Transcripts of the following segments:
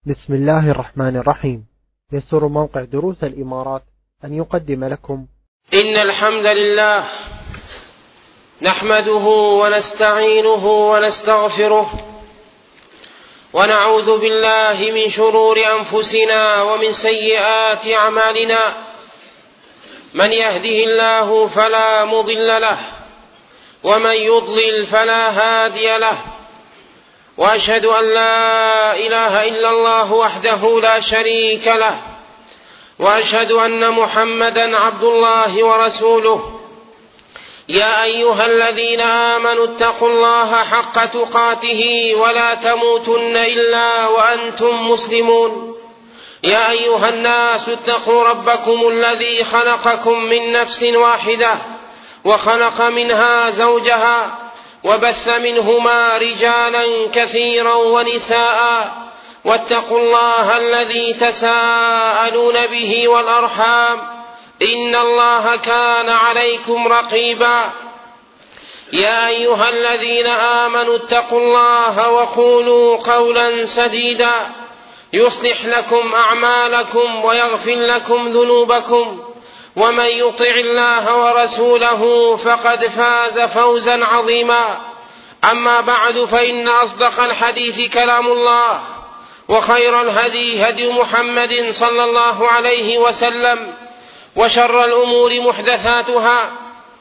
بسم الله الرحمن الرحيم. يسر موقع دروس الإمارات أن يقدم لكم إن الحمد لله نحمده ونستعينه ونستغفره ونعوذ بالله من شرور أنفسنا ومن سيئات أعمالنا. من يهده الله فلا مضل له ومن يضلل فلا هادي له، وأشهد أن لا إله إلا الله وحده لا شريك له، وأشهد أن محمدا عبد الله ورسوله. يا أيها الذين آمنوا اتقوا الله حق تقاته ولا تموتن إلا وأنتم مسلمون. يا أيها الناس اتقوا ربكم الذي خلقكم من نفس واحدة وخلق منها زوجها وبث منهما رجالا كثيرا ونساء، واتقوا الله الذي تساءلون به والأرحام إن الله كان عليكم رقيبا. يا أيها الذين آمنوا اتقوا الله وقولوا قولا سديدا يصلح لكم أعمالكم ويغفر لكم ذنوبكم، ومن يطع الله ورسوله فقد فاز فوزا عظيما. أما بعد، فإن أصدق الحديث كلام الله، وخير الهدي هدي محمد صلى الله عليه وسلم، وشر الأمور محدثاتها،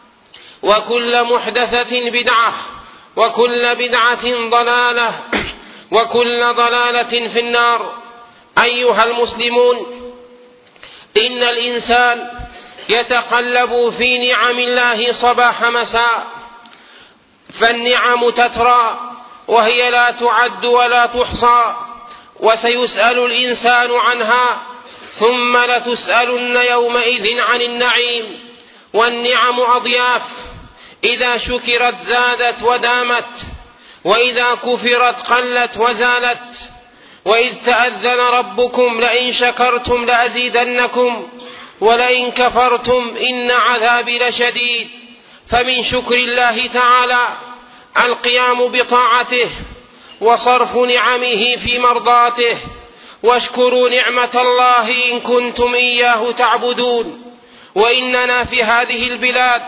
وكل محدثة بدعة، وكل بدعة ضلالة، وكل ضلالة في النار. أيها المسلمون، إن الإنسان يتقلب في نعم الله صباح مساء، فالنعم تترى وهي لا تعد ولا تحصى، وسيسأل الإنسان عنها، ثم لتسألن يومئذ عن النعيم. والنعم أضياف، إذا شكرت زادت ودامت، وإذا كفرت قلت وزالت. وإذ تأذن ربكم لئن شكرتم لأزيدنكم ولئن كفرتم إن عذابي لشديد. فمن شكر الله تعالى القيام بطاعته وصرف نعمه في مرضاته. واشكروا نعمة الله إن كنتم إياه تعبدون. وإننا في هذه البلاد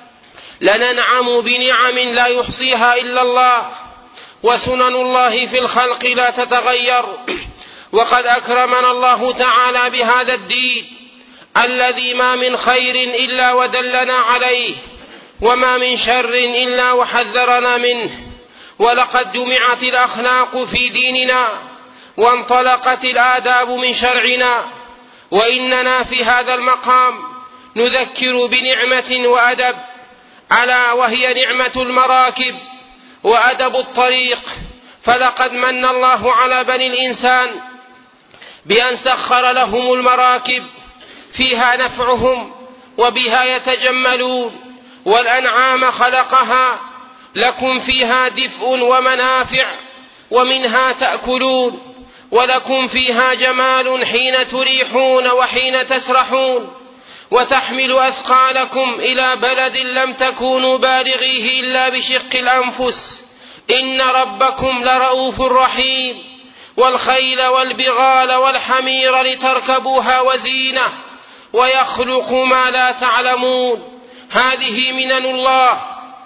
لننعم بنعم لا يحصيها إلا الله، وسنن الله في الخلق لا تتغير. وقد أكرمنا الله تعالى بهذا الدين الذي ما من خير إلا ودلنا عليه، وما من شر إلا وحذرنا منه. ولقد جمعت الأخلاق في ديننا وانطلقت الآداب من شرعنا. وإننا في هذا المقام نذكر بنعمة وأدب، ألا وهي نعمة المراكب وأدب الطريق. فلقد من الله على بني الإنسان بأن سخر لهم المراكب فيها نفعهم وبها يتجملون. والأنعام خلقها لكم فيها دفء ومنافع ومنها تأكلون، ولكم فيها جمال حين تريحون وحين تسرحون، وتحمل أثقالكم إلى بلد لم تكونوا بالغيه إلا بشق الأنفس، إن ربكم لرؤوف رحيم. والخيل والبغال والحمير لتركبوها وزينة، ويخلق ما لا تعلمون. هذه منن الله،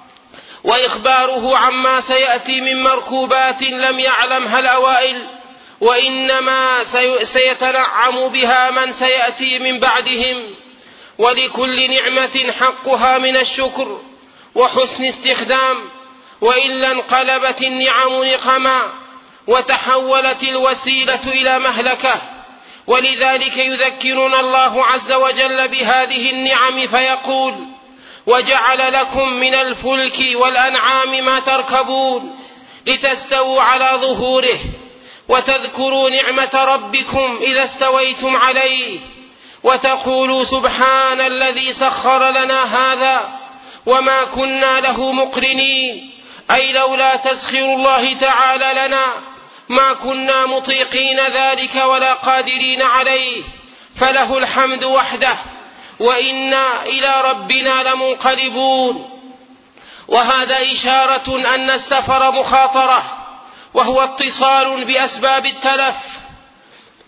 وإخباره عما سيأتي من مركوبات لم يعلمها الأوائل، وإنما سيتنعم بها من سيأتي من بعدهم. ولكل نعمة حقها من الشكر وحسن استخدام، وإلا انقلبت النعم نقما وتحولت الوسيلة إلى مهلكة. ولذلك يذكرنا الله عز وجل بهذه النعم فيقول: وجعل لكم من الفلك والأنعام ما تركبون لتستووا على ظهوره وتذكروا نعمة ربكم إذا استويتم عليه، وتقولوا سبحان الذي سخر لنا هذا وما كنا له مقرنين. أي لولا تسخير الله تعالى لنا ما كنا مطيقين ذلك ولا قادرين عليه. فله الحمد وحده، وإنا إلى ربنا لمنقلبون. وهذا إشارة أن السفر مخاطرة، وهو اتصال بأسباب التلف،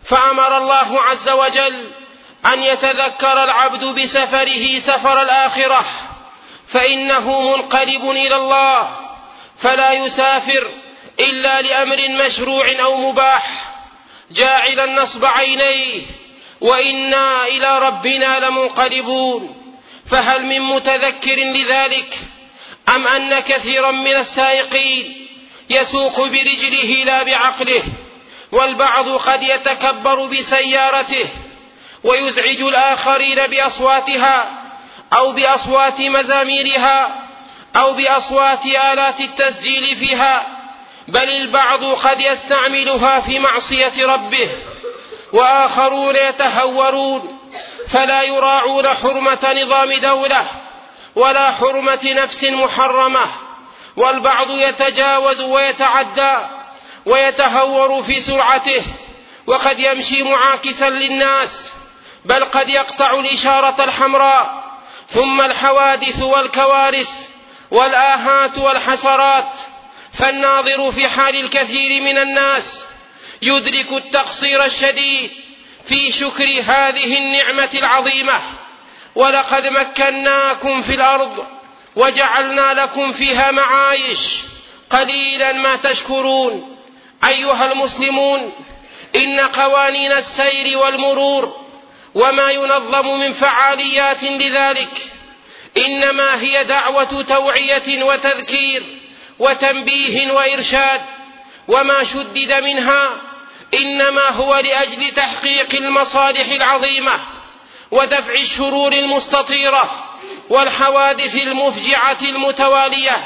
فأمر الله عز وجل أن يتذكر العبد بسفره سفر الآخرة، فإنه منقلب إلى الله، فلا يسافر إلا لأمر مشروع أو مباح، جاعلا نصب عينيه وإنا إلى ربنا لمنقلبون. فهل من متذكر لذلك؟ أم أن كثيرا من السائقين يسوق برجله لا بعقله، والبعض قد يتكبر بسيارته ويزعج الآخرين بأصواتها أو بأصوات مزاميرها أو بأصوات آلات التسجيل فيها، بل البعض قد يستعملها في معصية ربه، وآخرون يتهورون فلا يراعون حرمة نظام دولة ولا حرمة نفس محرمة، والبعض يتجاوز ويتعدى ويتهور في سرعته، وقد يمشي معاكسا للناس، بل قد يقطع الإشارة الحمراء. ثم الحوادث والكوارث والآهات والحسرات، فالناظر في حال الكثير من الناس يدرك التقصير الشديد في شكر هذه النعمة العظيمة. ولقد مكناكم في الأرض وجعلنا لكم فيها معايش قليلا ما تشكرون. أيها المسلمون، إن قوانين السير والمرور وما ينظم من فعاليات لذلك إنما هي دعوة توعية وتذكير وتنبيه وإرشاد، وما شدد منها إنما هو لأجل تحقيق المصالح العظيمة ودفع الشرور المستطيرة والحوادث المفجعة المتوالية،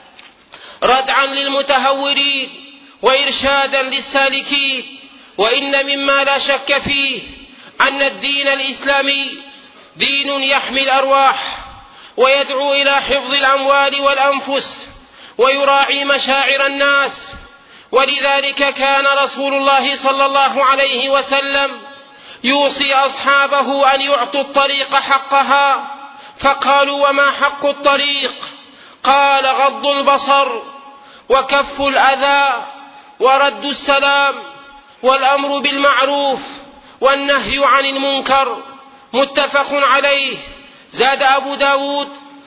ردعا للمتهورين وإرشادا للسالكين. وإن مما لا شك فيه أن الدين الإسلامي دين يحمي الأرواح ويدعو إلى حفظ الأموال والأنفس ويراعي مشاعر الناس، ولذلك كان رسول الله صلى الله عليه وسلم يوصي أصحابه أن يعطوا الطريق حقها، فقالوا: وما حق الطريق؟ قال: غض البصر وكف الأذى ورد السلام والأمر بالمعروف والنهي عن المنكر. متفق عليه. زاد أبو داود: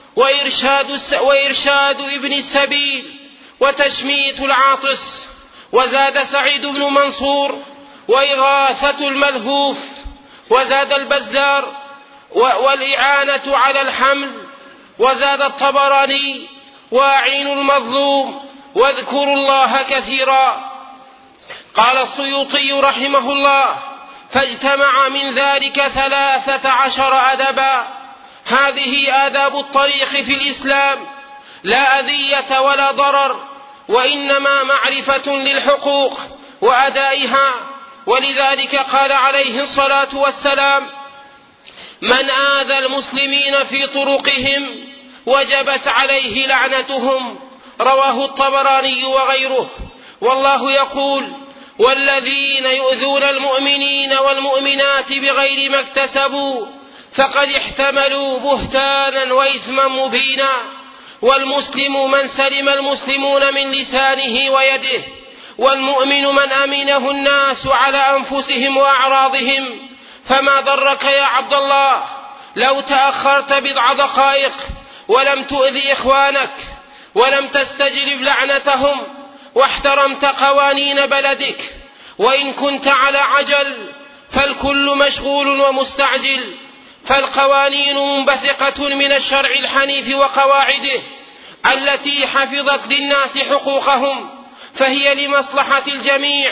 وإرشاد ابن السبيل وتشميت العاطس. وزاد سعيد بن منصور: وإغاثة الملهوف. وزاد البزار: والإعانة على الحمل. وزاد الطبراني: وأعينوا المظلوم واذكروا الله كثيرا. قال السيوطي رحمه الله: فاجتمع من ذلك 13 أدبا. هذه آداب الطريق في الإسلام، لا أذية ولا ضرر، وإنما معرفة للحقوق وأدائها. ولذلك قال عليه الصلاة والسلام: من آذى المسلمين في طرقهم وجبت عليه لعنتهم. رواه الطبراني وغيره. والله يقول: والذين يؤذون المؤمنين والمؤمنات بغير ما اكتسبوا فقد احتملوا بهتانا وإثما مبينا. والمسلم من سلم المسلمون من لسانه ويده، والمؤمن من أمنه الناس على أنفسهم وأعراضهم. فما ضرك يا عبد الله لو تأخرت بضع دقائق ولم تؤذي إخوانك ولم تستجلب لعنتهم واحترمت قوانين بلدك؟ وإن كنت على عجل فالكل مشغول ومستعجل، فالقوانين منبثقة من الشرع الحنيف وقواعده التي حفظت للناس حقوقهم، فهي لمصلحة الجميع.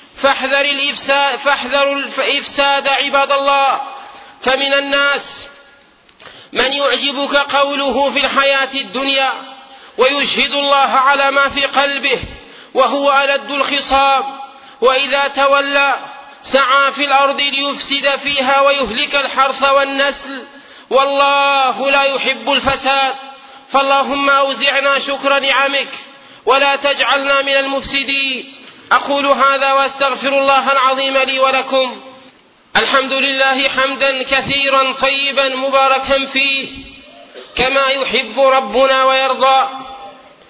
فاحذروا الإفساد عباد الله. فمن الناس من يعجبك قوله في الحياة الدنيا ويشهد الله على ما في قلبه وهو ألد الخصام، وإذا تولى سعى في الأرض ليفسد فيها ويهلك الحرث والنسل، والله لا يحب الفساد. فاللهم أوزعنا شكر نعمك ولا تجعلنا من المفسدين. أقول هذا وأستغفر الله العظيم لي ولكم. الحمد لله حمدا كثيرا طيبا مباركا فيه كما يحب ربنا ويرضى.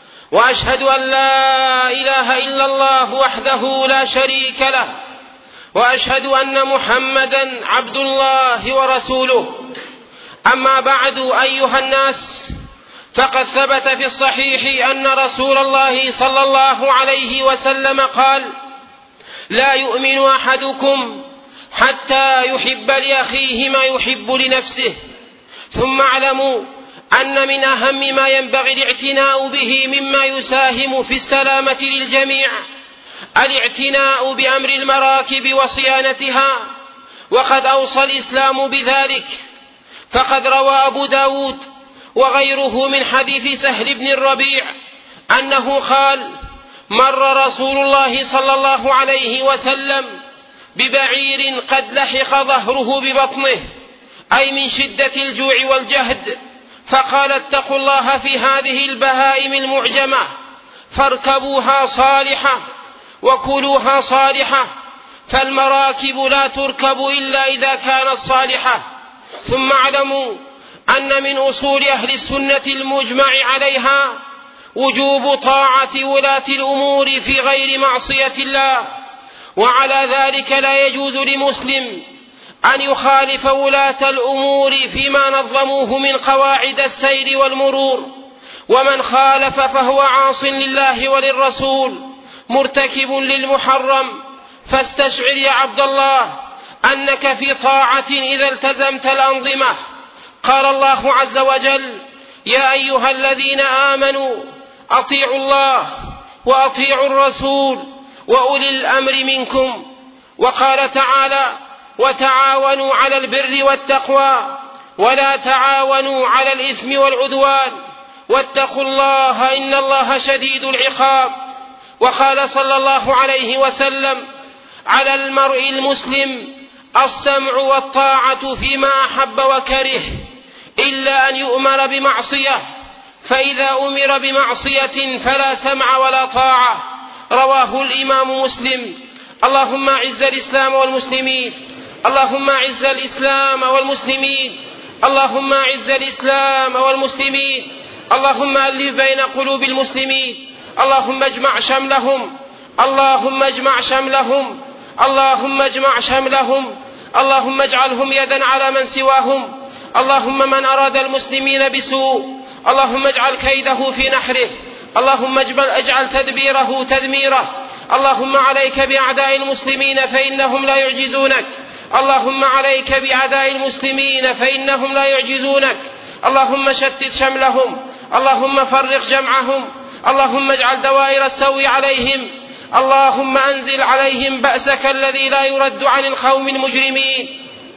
وأشهد أن لا إله إلا الله وحده لا شريك له، وأشهد أن محمدا عبد الله ورسوله. أما بعد أيها الناس، فقد ثبت في الصحيح أن رسول الله صلى الله عليه وسلم قال: لا يؤمن أحدكم حتى يحب لأخيه ما يحب لنفسه. ثم اعلموا أن من أهم ما ينبغي الاعتناء به مما يساهم في السلامة للجميع الاعتناء بأمر المراكب وصيانتها، وقد أوصى الإسلام بذلك. فقد روى أبو داود وغيره من حديث سهل بن الربيع أنه قال: مر رسول الله صلى الله عليه وسلم ببعير قد لحق ظهره ببطنه، أي من شدة الجوع والجهد، فقال: اتقوا الله في هذه البهائم المعجمة، فاركبوها صالحة وكلوها صالحة، فالمراكب لا تركب إلا إذا كانت صالحة. ثم اعلموا أن من أصول أهل السنة المجمع عليها وجوب طاعة ولاة الأمور في غير معصية الله، وعلى ذلك لا يجوز لمسلم أن يخالف ولاة الأمور فيما نظموه من قواعد السير والمرور، ومن خالف فهو عاص لله وللرسول مرتكب للمحرم. فاستشعر يا عبد الله أنك في طاعة إذا التزمت الأنظمة. قال الله عز وجل: يا أيها الذين آمنوا أطيعوا الله وأطيعوا الرسول وأولي الأمر منكم. وقال تعالى: وتعاونوا على البر والتقوى ولا تعاونوا على الإثم والعدوان واتقوا الله إن الله شديد العقاب. وقال صلى الله عليه وسلم: على المرء المسلم السمع والطاعة فيما أحب وكره إلا أن يؤمر بمعصية، فإذا أمر بمعصية فلا سمع ولا طاعة. رواه الإمام مسلم. اللهم أعز الإسلام والمسلمين، اللهم أعز الإسلام والمسلمين، اللهم أعز الإسلام والمسلمين، اللهم ألف بين قلوب المسلمين، اللهم اجمع شملهم، اللهم اجمع شملهم، اللهم اجمع شملهم، اللهم اجعلهم يدا على من سواهم. اللهم من أراد المسلمين بسوء اللهم اجعل كيده في نحره، اللهم اجعل تدبيره تدميره. اللهم عليك بأعداء المسلمين فإنهم لا يعجزونك، اللهم عليك بأعداء المسلمين فإنهم لا يعجزونك. اللهم شتت شملهم، اللهم فرق جمعهم، اللهم اجعل دوائر السوء عليهم، اللهم أنزل عليهم بأسك الذي لا يرد عن القوم المجرمين.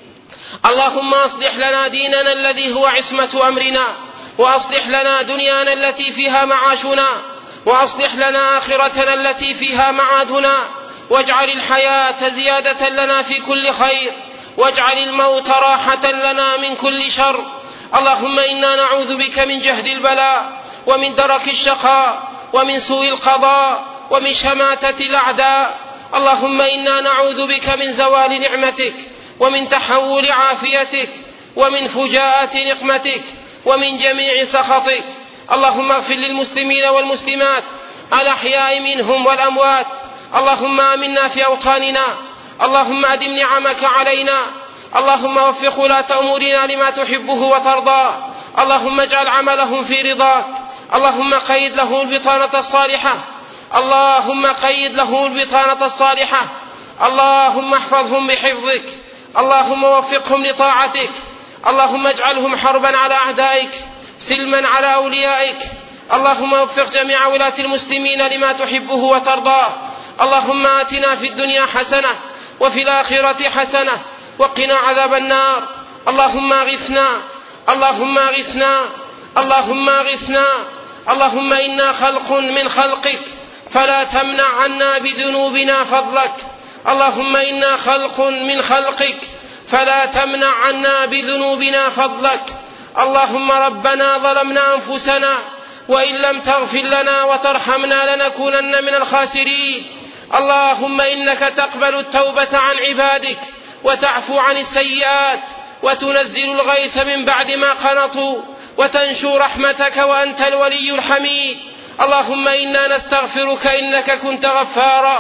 اللهم أصلح لنا ديننا الذي هو عصمة أمرنا، وأصلح لنا دنيانا التي فيها معاشنا، وأصلح لنا آخرتنا التي فيها معادنا، واجعل الحياة زيادة لنا في كل خير، واجعل الموت راحة لنا من كل شر. اللهم إنا نعوذ بك من جهد البلاء ومن درك الشقاء ومن سوء القضاء ومن شماتة الأعداء. اللهم إنا نعوذ بك من زوال نعمتك ومن تحول عافيتك ومن فجاءة نقمتك ومن جميع سخطك. اللهم اغفر للمسلمين والمسلمات الأحياء منهم والأموات. اللهم آمنا في أوطاننا، اللهم أدم نعمك علينا، اللهم وفق ولاة أمورنا لما تحبه وترضى، اللهم اجعل عملهم في رضاك، اللهم قيد له البطانة الصالحة، اللهم قيد له البطانة الصالحة، اللهم احفظهم بحفظك، اللهم وفقهم لطاعتك، اللهم اجعلهم حربا على أعدائك سلما على أوليائك. اللهم وفق جميع ولاة المسلمين لما تحبه وترضاه. اللهم آتنا في الدنيا حسنة وفي الآخرة حسنة وقنا عذاب النار. اللهم اغثنا، اللهم اغثنا، اللهم اغثنا. اللهم إنا خلق من خلقك فلا تمنع عنا بذنوبنا فضلك. اللهم إنا خلق من خلقك فلا تمنع عنا بذنوبنا فضلك. اللهم ربنا ظلمنا أنفسنا وإن لم تغفر لنا وترحمنا لنكونن من الخاسرين. اللهم إنك تقبل التوبة عن عبادك وتعفو عن السيئات وتنزل الغيث من بعد ما قنطوا وتنشر رحمتك وأنت الولي الحميد. اللهم إنا نستغفرك إنك كنت غفارا.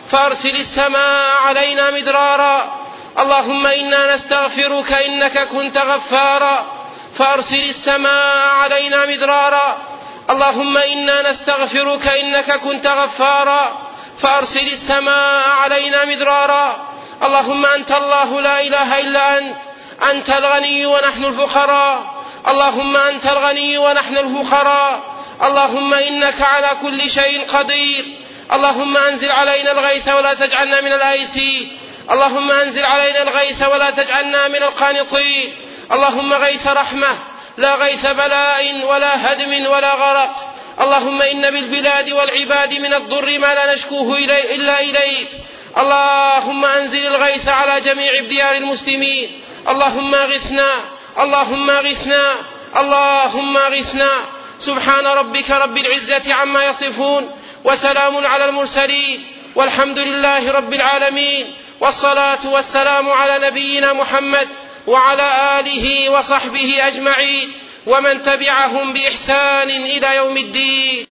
فأرسل السماء علينا مدرارا. اللهم إنا نستغفرك إنك كنت غفارا فأرسل السماء علينا مدرارا. اللهم إنا نستغفرك إنك كنت غفارا فأرسل السماء علينا مدرارا. اللهم أنت الله لا إله إلا أنت الغني ونحن الفقراء. اللهم أنت الغني ونحن الفقراء. اللهم إنك على كل شيء قدير. اللهم أنزل علينا الغيث ولا تجعلنا من الآيسين. اللهم أنزل علينا الغيث ولا تجعلنا من القانطين. اللهم غيث رحمة لا غيث بلاء ولا هدم ولا غرق. اللهم إن بالبلاد والعباد من الضر ما لا نشكوه إلا إليك. اللهم أنزل الغيث على جميع ديار المسلمين. اللهم اغثنا اللهم اغثنا اللهم اغثنا. سبحان ربك رب العزة عما يصفون وسلام على المرسلين والحمد لله رب العالمين. والصلاة والسلام على نبينا محمد وعلى آله وصحبه أجمعين ومن تبعهم بإحسان إلى يوم الدين.